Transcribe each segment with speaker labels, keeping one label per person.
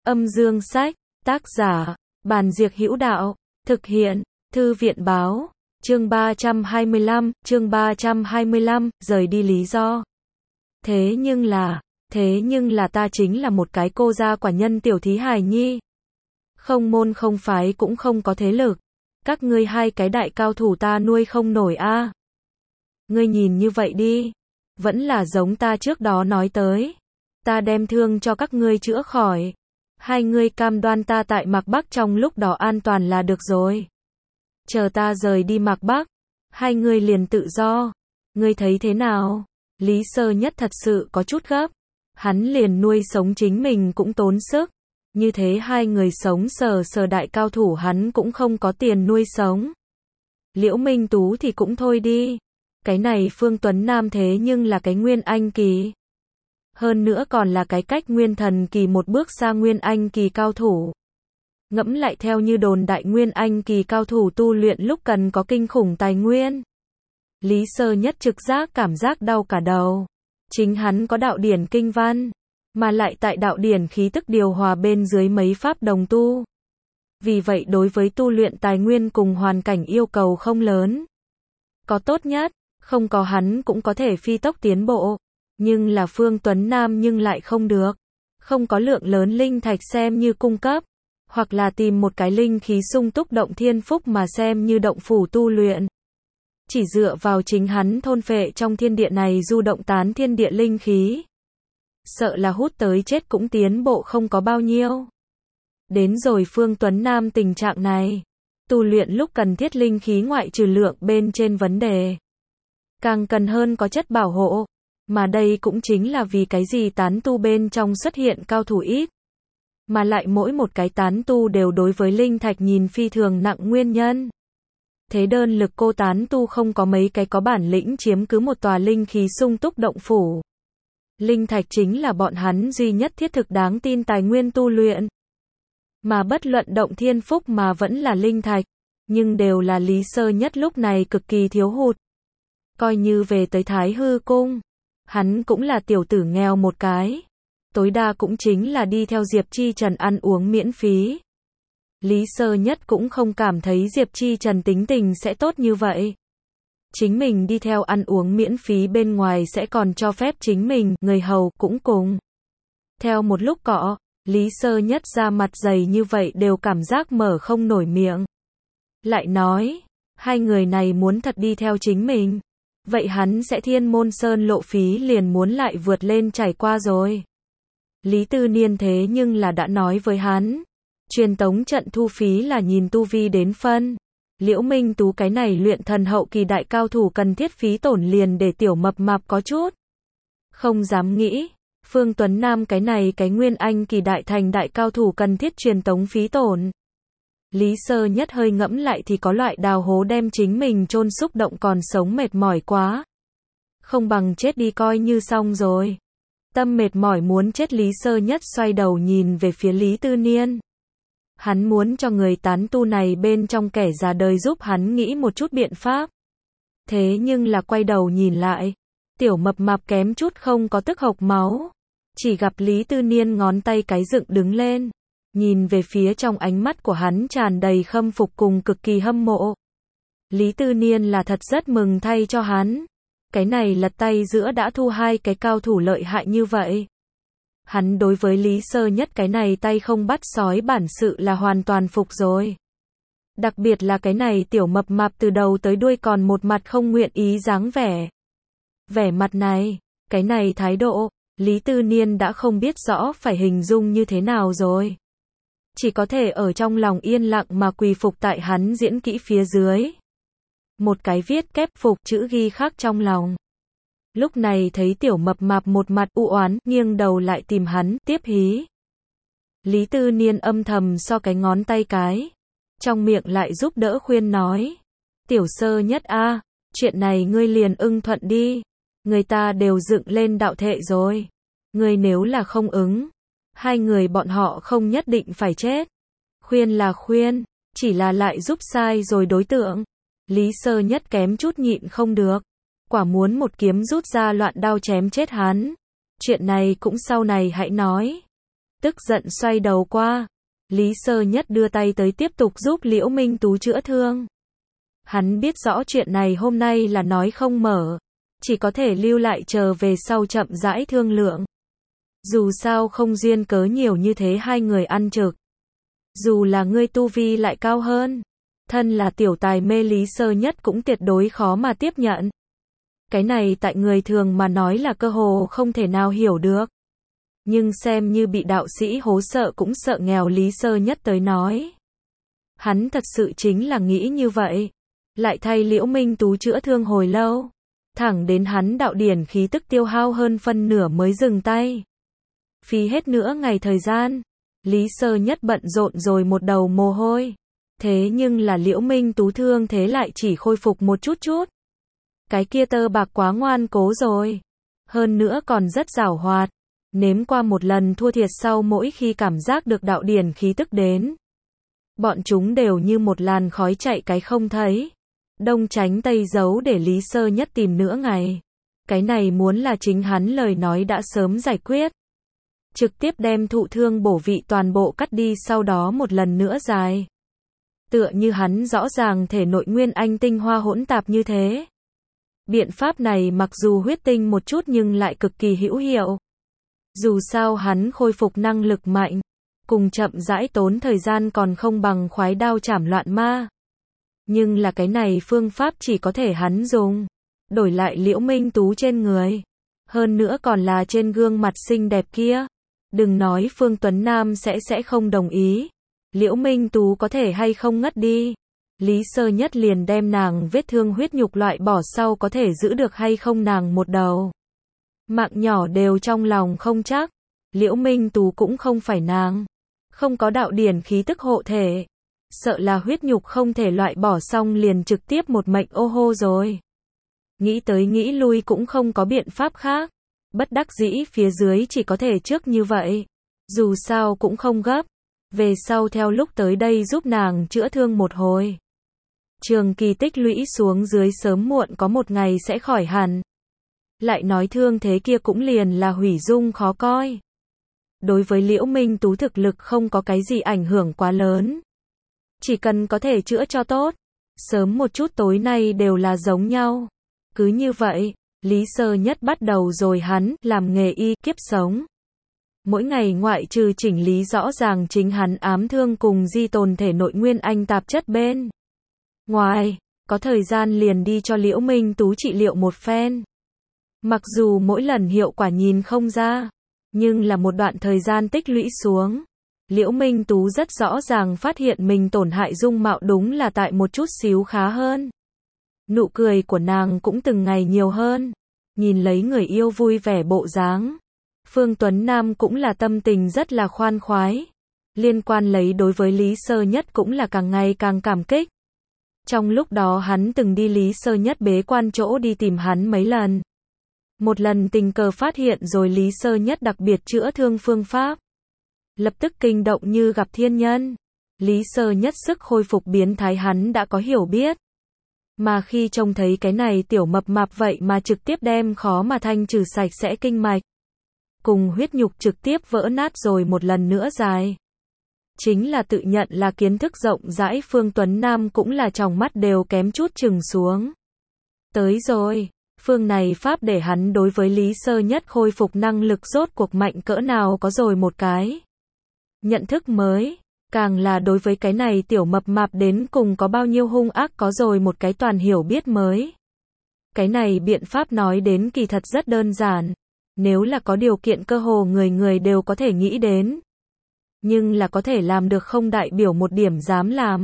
Speaker 1: Âm dương sách, tác giả, Bàn Diệc Hữu Đạo, thực hiện, Thư viện báo, chương 325, rời đi lý do. Thế nhưng là ta chính là một cái cô gia quả nhân tiểu thí hài nhi. Không môn không phái cũng không có thế lực. Các ngươi hai cái đại cao thủ ta nuôi không nổi a. Ngươi nhìn như vậy đi. Vẫn là giống ta trước đó nói tới. Ta đem thương cho các ngươi chữa khỏi. Hai ngươi cam đoan ta tại Mạc Bắc trong lúc đó an toàn là được rồi. Chờ ta rời đi Mạc Bắc, hai ngươi liền tự do. Ngươi thấy thế nào? Lý Sơ Nhất thật sự có chút gấp. Hắn liền nuôi sống chính mình cũng tốn sức. Như thế hai người sống sờ đại cao thủ hắn cũng không có tiền nuôi sống. Liễu Minh Tú thì cũng thôi đi. Cái này Phương Tuấn Nam thế nhưng là cái Nguyên Anh kỳ. Hơn nữa còn là cái cách Nguyên Thần kỳ một bước xa Nguyên Anh kỳ cao thủ. Ngẫm lại theo như đồn đại Nguyên Anh kỳ cao thủ tu luyện lúc cần có kinh khủng tài nguyên. Lý Sơ Nhất trực giác cảm giác đau cả đầu. Chính hắn có đạo điển kinh văn, mà lại tại đạo điển khí tức điều hòa bên dưới mấy pháp đồng tu. Vì vậy đối với tu luyện tài nguyên cùng hoàn cảnh yêu cầu không lớn. Có tốt nhất, không có hắn cũng có thể phi tốc tiến bộ. Nhưng là Phương Tuấn Nam nhưng lại không được. Không có lượng lớn linh thạch xem như cung cấp. Hoặc là tìm một cái linh khí sung túc động thiên phúc mà xem như động phủ tu luyện. Chỉ dựa vào chính hắn thôn phệ trong thiên địa này du động tán thiên địa linh khí. Sợ là hút tới chết cũng tiến bộ không có bao nhiêu. Đến rồi Phương Tuấn Nam tình trạng này. Tu luyện lúc cần thiết linh khí ngoại trừ lượng bên trên vấn đề. Càng cần hơn có chất bảo hộ. Mà đây cũng chính là vì cái gì tán tu bên trong xuất hiện cao thủ ít. Mà lại mỗi một cái tán tu đều đối với linh thạch nhìn phi thường nặng nguyên nhân. Thế đơn lực cô tán tu không có mấy cái có bản lĩnh chiếm cứ một tòa linh khí sung túc động phủ. Linh thạch chính là bọn hắn duy nhất thiết thực đáng tin tài nguyên tu luyện. Mà bất luận động thiên phúc mà vẫn là linh thạch, nhưng đều là Lý Sơ Nhất lúc này cực kỳ thiếu hụt. Coi như về tới Thái Hư Cung, hắn cũng là tiểu tử nghèo một cái. Tối đa cũng chính là đi theo Diệp Chi Trần ăn uống miễn phí. Lý Sơ Nhất cũng không cảm thấy Diệp Chi Trần tính tình sẽ tốt như vậy. Chính mình đi theo ăn uống miễn phí bên ngoài sẽ còn cho phép chính mình, người hầu cũng cùng. Theo một lúc cọ, Lý Sơ Nhất ra mặt dày như vậy đều cảm giác mở không nổi miệng. Lại nói, hai người này muốn thật đi theo chính mình. Vậy hắn sẽ Thiên Môn Sơn lộ phí liền muốn lại vượt lên trải qua rồi. Lý Tư Niên thế nhưng là đã nói với hắn. Truyền tống trận thu phí là nhìn tu vi đến phân. Liễu Minh Tú cái này luyện thần hậu kỳ đại cao thủ cần thiết phí tổn liền để tiểu mập mạp có chút. Không dám nghĩ. Phương Tuấn Nam cái này cái Nguyên Anh kỳ đại thành đại cao thủ cần thiết truyền tống phí tổn. Lý Sơ Nhất hơi ngẫm lại thì có loại đào hố đem chính mình chôn xúc động còn sống mệt mỏi quá. Không bằng chết đi coi như xong rồi. Tâm mệt mỏi muốn chết Lý Sơ Nhất xoay đầu nhìn về phía Lý Tư Niên. Hắn muốn cho người tán tu này bên trong kẻ già đời giúp hắn nghĩ một chút biện pháp. Thế nhưng là quay đầu nhìn lại. Tiểu mập mạp kém chút không có tức hộc máu. Chỉ gặp Lý Tư Niên ngón tay cái dựng đứng lên. Nhìn về phía trong ánh mắt của hắn tràn đầy khâm phục cùng cực kỳ hâm mộ. Lý Tư Niên là thật rất mừng thay cho hắn. Cái này lật tay giữa đã thu hai cái cao thủ lợi hại như vậy. Hắn đối với Lý Sơ Nhất cái này tay không bắt sói bản sự là hoàn toàn phục rồi. Đặc biệt là cái này tiểu mập mạp từ đầu tới đuôi còn một mặt không nguyện ý dáng vẻ. Vẻ mặt này, cái này thái độ, Lý Tư Niên đã không biết rõ phải hình dung như thế nào rồi. Chỉ có thể ở trong lòng yên lặng mà quỳ phục tại hắn diễn kỹ phía dưới. Một cái viết kép phục chữ ghi khắc trong lòng. Lúc này thấy tiểu mập mạp một mặt u oán, nghiêng đầu lại tìm hắn, tiếp hí. Lý Tư Niên âm thầm so cái ngón tay cái. Trong miệng lại giúp đỡ khuyên nói. Tiểu Sơ Nhất a, chuyện này ngươi liền ưng thuận đi. Người ta đều dựng lên đạo thệ rồi. Ngươi nếu là không ứng. Hai người bọn họ không nhất định phải chết. Khuyên là khuyên, chỉ là lại giúp sai rồi đối tượng. Lý Sơ Nhất kém chút nhịn không được. Quả muốn một kiếm rút ra loạn đao chém chết hắn. Chuyện này cũng sau này hãy nói. Tức giận xoay đầu qua, Lý Sơ Nhất đưa tay tới tiếp tục giúp Liễu Minh Tú chữa thương. Hắn biết rõ chuyện này hôm nay là nói không mở, chỉ có thể lưu lại chờ về sau chậm rãi thương lượng. Dù sao không duyên cớ nhiều như thế hai người ăn trực. Dù là ngươi tu vi lại cao hơn, thân là tiểu tài mê Lý Sơ Nhất cũng tuyệt đối khó mà tiếp nhận. Cái này tại người thường mà nói là cơ hồ không thể nào hiểu được. Nhưng xem như bị đạo sĩ hố sợ cũng sợ nghèo Lý Sơ Nhất tới nói. Hắn thật sự chính là nghĩ như vậy. Lại thay Liễu Minh Tú chữa thương hồi lâu. Thẳng đến hắn đạo điển khí tức tiêu hao hơn phân nửa mới dừng tay. Phí hết nữa ngày thời gian. Lý Sơ Nhất bận rộn rồi một đầu mồ hôi. Thế nhưng là Liễu Minh Tú thương thế lại chỉ khôi phục một chút chút. Cái kia tơ bạc quá ngoan cố rồi. Hơn nữa còn rất giảo hoạt. Nếm qua một lần thua thiệt sau mỗi khi cảm giác được đạo điển khí tức đến. Bọn chúng đều như một làn khói chạy cái không thấy. Đông tránh tây giấu để Lý Sơ Nhất tìm nửa ngày. Cái này muốn là chính hắn lời nói đã sớm giải quyết. Trực tiếp đem thụ thương bổ vị toàn bộ cắt đi sau đó một lần nữa dài. Tựa như hắn rõ ràng thể nội nguyên anh tinh hoa hỗn tạp như thế. Biện pháp này mặc dù huyết tinh một chút nhưng lại cực kỳ hữu hiệu. Dù sao hắn khôi phục năng lực mạnh, cùng chậm rãi tốn thời gian còn không bằng khoái đao chảm loạn ma. Nhưng là cái này phương pháp chỉ có thể hắn dùng, đổi lại Liễu Minh Tú trên người. Hơn nữa còn là trên gương mặt xinh đẹp kia. Đừng nói Phương Tuấn Nam sẽ không đồng ý. Liễu Minh Tú có thể hay không ngất đi. Lý Sơ Nhất liền đem nàng vết thương huyết nhục loại bỏ sau có thể giữ được hay không nàng một đầu. Mạng nhỏ đều trong lòng không chắc. Liễu Minh Tú cũng không phải nàng. Không có đạo điển khí tức hộ thể. Sợ là huyết nhục không thể loại bỏ xong liền trực tiếp một mệnh ô hô rồi. Nghĩ tới nghĩ lui cũng không có biện pháp khác. Bất đắc dĩ phía dưới chỉ có thể trước như vậy. Dù sao cũng không gấp. Về sau theo lúc tới đây giúp nàng chữa thương một hồi. Trường kỳ tích lũy xuống dưới sớm muộn có một ngày sẽ khỏi hẳn. Lại nói thương thế kia cũng liền là hủy dung khó coi. Đối với Liễu Minh Tú thực lực không có cái gì ảnh hưởng quá lớn. Chỉ cần có thể chữa cho tốt. Sớm một chút tối nay đều là giống nhau. Cứ như vậy, Lý Sơ Nhất bắt đầu rồi hắn làm nghề y kiếp sống. Mỗi ngày ngoại trừ chỉnh lý rõ ràng chính hắn ám thương cùng di tồn thể nội nguyên anh tạp chất bên ngoài, có thời gian liền đi cho Liễu Minh Tú trị liệu một phen. Mặc dù mỗi lần hiệu quả nhìn không ra, nhưng là một đoạn thời gian tích lũy xuống. Liễu Minh Tú rất rõ ràng phát hiện mình tổn hại dung mạo đúng là tại một chút xíu khá hơn. Nụ cười của nàng cũng từng ngày nhiều hơn. Nhìn lấy người yêu vui vẻ bộ dáng. Phương Tuấn Nam cũng là tâm tình rất là khoan khoái. Liên quan lấy đối với Lý Sơ Nhất cũng là càng ngày càng cảm kích. Trong lúc đó hắn từng đi Lý Sơ Nhất bế quan chỗ đi tìm hắn mấy lần. Một lần tình cờ phát hiện rồi Lý Sơ Nhất đặc biệt chữa thương phương pháp. Lập tức kinh động như gặp thiên nhân. Lý Sơ Nhất sức khôi phục biến thái hắn đã có hiểu biết. Mà khi trông thấy cái này tiểu mập mạp vậy mà trực tiếp đem khó mà thanh trừ sạch sẽ kinh mạch. Cùng huyết nhục trực tiếp vỡ nát rồi một lần nữa dài. Chính là tự nhận là kiến thức rộng rãi Phương Tuấn Nam cũng là tròng mắt đều kém chút chừng xuống. Tới rồi, phương này pháp để hắn đối với Lý Sơ Nhất khôi phục năng lực rốt cuộc mạnh cỡ nào có rồi một cái nhận thức mới. Càng là đối với cái này tiểu mập mạp đến cùng có bao nhiêu hung ác có rồi một cái toàn hiểu biết mới. Cái này biện pháp nói đến kỳ thật rất đơn giản. Nếu là có điều kiện cơ hồ người người đều có thể nghĩ đến. Nhưng là có thể làm được không đại biểu một điểm dám làm.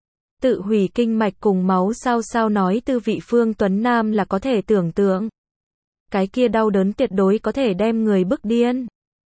Speaker 1: Tự hủy kinh mạch cùng máu sao nói tư vị Phương Tuấn Nam là có thể tưởng tượng. Cái kia đau đớn tuyệt đối có thể đem người bức điên.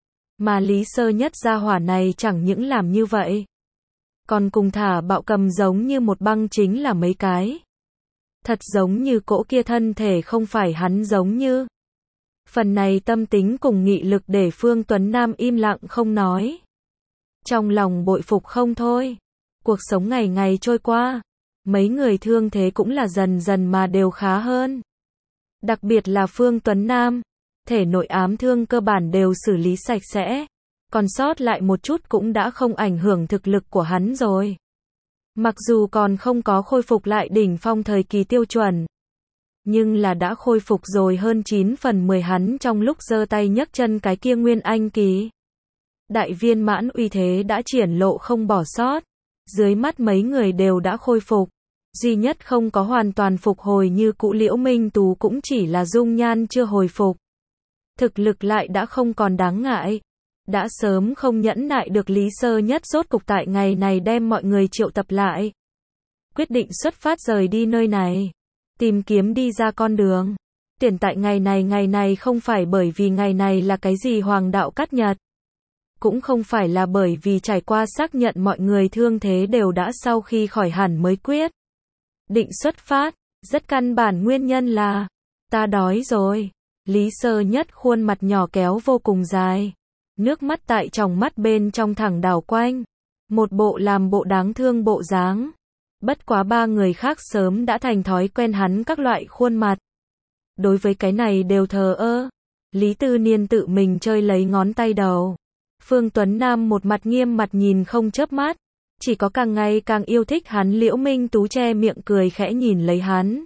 Speaker 1: Mà Lý Sơ Nhất gia hỏa này chẳng những làm như vậy. Còn cùng thả bạo cầm giống như một băng chính là mấy cái. Thật giống như cỗ kia thân thể không phải hắn giống như. Phần này tâm tính cùng nghị lực để Phương Tuấn Nam im lặng không nói. Trong lòng bội phục không thôi. Cuộc sống ngày ngày trôi qua. Mấy người thương thế cũng là dần dần mà đều khá hơn. Đặc biệt là Phương Tuấn Nam. Thể nội ám thương cơ bản đều xử lý sạch sẽ. còn sót lại một chút cũng đã không ảnh hưởng thực lực của hắn rồi. Mặc dù còn không có khôi phục lại đỉnh phong thời kỳ tiêu chuẩn, nhưng là đã khôi phục rồi hơn 9/10 hắn trong lúc giơ tay nhấc chân cái kia nguyên anh kỳ. Đại viên mãn uy thế đã triển lộ không bỏ sót, dưới mắt mấy người đều đã khôi phục, duy nhất không có hoàn toàn phục hồi như cũ Liễu Minh Tú cũng chỉ là dung nhan chưa hồi phục. Thực lực lại đã không còn đáng ngại. Đã sớm không nhẫn nại được Lý Sơ Nhất rốt cục tại ngày này đem mọi người triệu tập lại. Quyết định xuất phát rời đi nơi này. Tìm kiếm đi ra con đường. Tiền tại ngày này không phải bởi vì ngày này là cái gì hoàng đạo cát nhật. Cũng không phải là bởi vì trải qua xác nhận mọi người thương thế đều đã sau khi khỏi hẳn mới quyết định xuất phát. Rất căn bản nguyên nhân là, ta đói rồi. Lý Sơ Nhất khuôn mặt nhỏ kéo vô cùng dài. Nước mắt tại tròng mắt bên trong thẳng đảo quanh. Một bộ làm bộ đáng thương bộ dáng. Bất quá ba người khác sớm đã thành thói quen hắn các loại khuôn mặt. Đối với cái này đều thờ ơ. Lý Tư Niên tự mình chơi lấy ngón tay đầu. Phương Tuấn Nam một mặt nghiêm mặt nhìn không chớp mắt. Chỉ có càng ngày càng yêu thích hắn Liễu Minh Tú che miệng cười khẽ nhìn lấy hắn.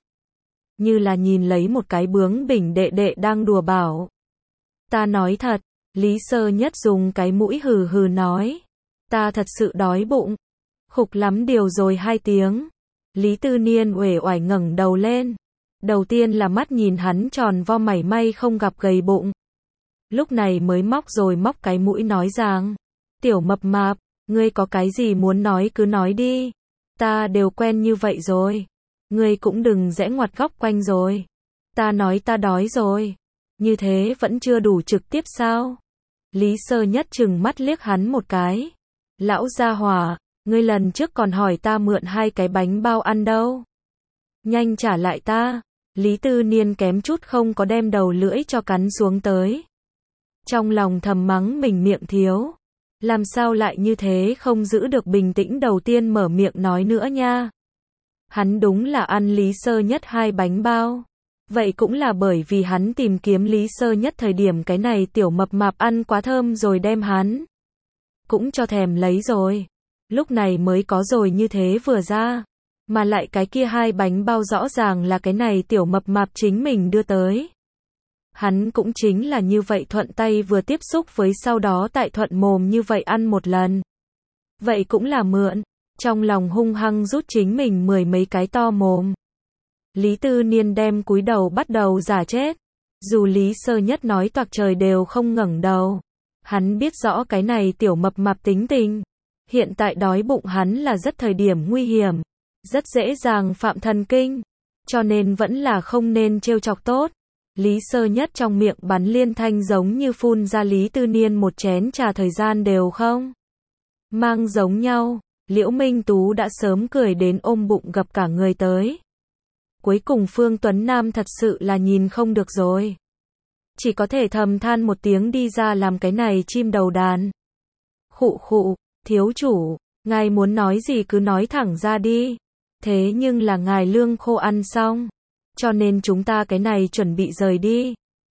Speaker 1: Như là nhìn lấy một cái bướng bỉnh đệ đệ đang đùa bảo. Ta nói thật. Lý Sơ Nhất dùng cái mũi hừ hừ nói. Ta thật sự đói bụng. Khục lắm điều rồi 2 tiếng. Lý Tư Niên uể oải ngẩng đầu lên. Đầu tiên là mắt nhìn hắn tròn vo mảy may không gặp gầy bụng. Lúc này mới móc cái mũi nói rằng. Tiểu mập mạp, ngươi có cái gì muốn nói cứ nói đi. Ta đều quen như vậy rồi. Ngươi cũng đừng rẽ ngoặt góc quanh rồi. Ta nói ta đói rồi. Như thế vẫn chưa đủ trực tiếp sao? Lý Sơ Nhất chừng mắt liếc hắn một cái. Lão gia hỏa, ngươi lần trước còn hỏi ta mượn 2 cái bánh bao ăn đâu. Nhanh trả lại ta. Lý Tư Niên kém chút không có đem đầu lưỡi cho cắn xuống tới. Trong lòng thầm mắng mình miệng thiếu. Làm sao lại như thế không giữ được bình tĩnh đầu tiên mở miệng nói nữa nha. Hắn đúng là ăn Lý Sơ Nhất 2 bánh bao. Vậy cũng là bởi vì hắn tìm kiếm Lý Sơ Nhất thời điểm cái này tiểu mập mạp ăn quá thơm rồi đem hắn cũng cho thèm lấy rồi. Lúc này mới có rồi như thế vừa ra. Mà lại cái kia 2 bánh bao rõ ràng là cái này tiểu mập mạp chính mình đưa tới. Hắn cũng chính là như vậy thuận tay vừa tiếp xúc với sau đó tại thuận mồm như vậy ăn một lần. Vậy cũng là mượn. Trong lòng hung hăng rút chính mình 10 mấy cái to mồm. Lý Tư Niên đem cúi đầu bắt đầu giả chết. Dù Lý Sơ Nhất nói toạc trời đều không ngẩng đầu. Hắn biết rõ cái này tiểu mập mạp tính tình. Hiện tại đói bụng hắn là rất thời điểm nguy hiểm. Rất dễ dàng phạm thần kinh. Cho nên vẫn là không nên trêu chọc tốt. Lý Sơ Nhất trong miệng bắn liên thanh giống như phun ra Lý Tư Niên một chén trà thời gian đều không mang giống nhau. Liễu Minh Tú đã sớm cười đến ôm bụng gặp cả người tới. Cuối cùng Phương Tuấn Nam thật sự là nhìn không được rồi. Chỉ có thể thầm than một tiếng đi ra làm cái này chim đầu đàn. Khụ khụ, thiếu chủ, ngài muốn nói gì cứ nói thẳng ra đi. Thế nhưng là ngài lương khô ăn xong. Cho nên chúng ta cái này chuẩn bị rời đi.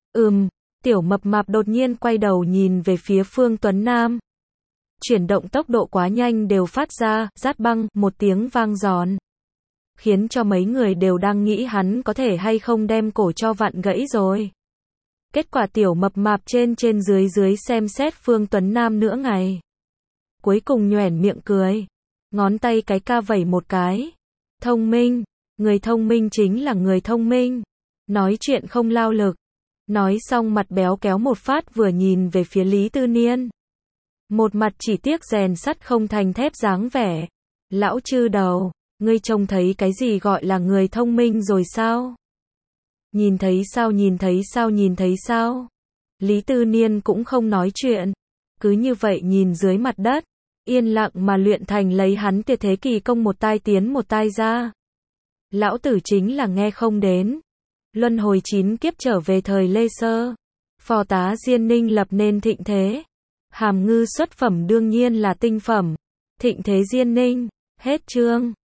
Speaker 1: Tiểu mập mạp đột nhiên quay đầu nhìn về phía Phương Tuấn Nam. Chuyển động tốc độ quá nhanh đều phát ra, rát băng, một tiếng vang giòn. Khiến cho mấy người đều đang nghĩ hắn có thể hay không đem cổ cho vặn gãy rồi. Kết quả tiểu mập mạp trên dưới xem xét Phương Tuấn Nam nữa ngày. Cuối cùng nhoẻn miệng cười. Ngón tay cái ca vẩy một cái. Thông minh. Người thông minh chính là người thông minh. Nói chuyện không lao lực. Nói xong mặt béo kéo một phát vừa nhìn về phía Lý Tư Niên. Một mặt chỉ tiếc rèn sắt không thành thép dáng vẻ. Lão chư đầu, ngươi trông thấy cái gì gọi là người thông minh rồi sao? Nhìn thấy sao? Lý Tư Niên cũng không nói chuyện. Cứ như vậy nhìn dưới mặt đất. Yên lặng mà luyện thành lấy hắn tuyệt thế kỳ công một tai tiến một tai ra. Lão tử chính là nghe không đến. Luân hồi 9 kiếp trở về thời Lê Sơ. Phò tá Diên Ninh lập nên thịnh thế. Hàm ngư xuất phẩm đương nhiên là tinh phẩm. Thịnh thế Diên Ninh. Hết chương.